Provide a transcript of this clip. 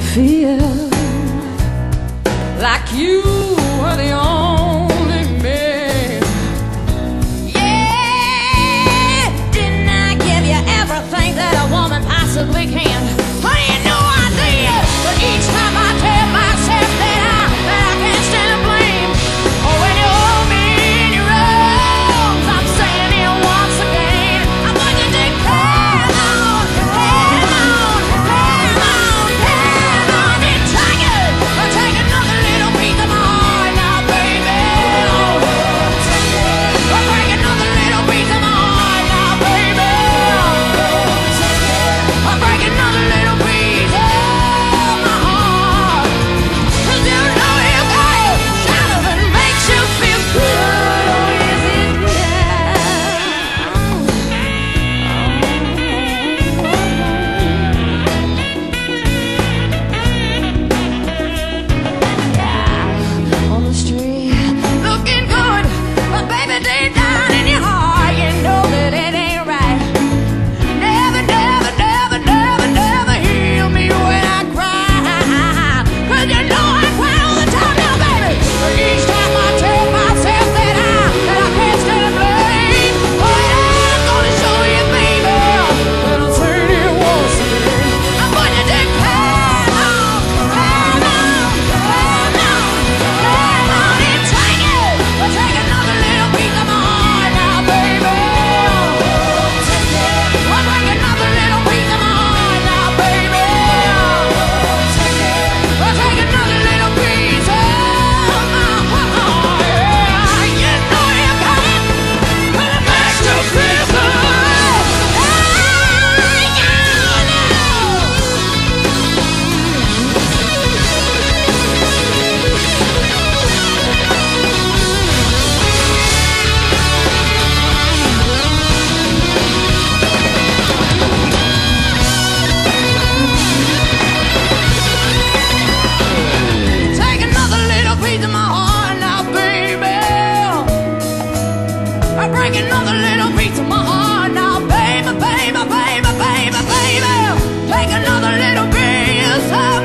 feel like you were the only man. Yeah, didn't I give you everything that a woman possibly can? I ain't no idea, but each time I tell myself that I can't stand the blame. Oh, when you hold me in your arms, I'm saying it once again. I'm going to take care on, care on, care on, care on, and take it. I'll take another little piece of my heart now, baby. I'll break another little piece of my heart now, baby. I'll break another little piece of my heart. 'Cause you know you got it, shadow that makes you feel good. Oh, is it yeah, on the street, looking good, but baby, deep down in your heart, you know that it ain't right. Never, never, never, never, never heal me when I cry. 'Cause you know I cry all the time now, baby. But each time I tell myself that I can't stand the blame. Oh yeah, I'm gonna show you, baby, that I'll turn it once again. I'm gonna take care on, care on, care on, care on, and take it. I'll take another little piece of my heart now, baby. I'll break another little piece of my heart now, baby. I'll take another little piece of my heart. Yeah, you know you got it, 'cause it makes you feel good. Take another little piece of my heart now, baby. I break another little piece of my heart now, baby, baby, baby, baby, baby. Take another little piece of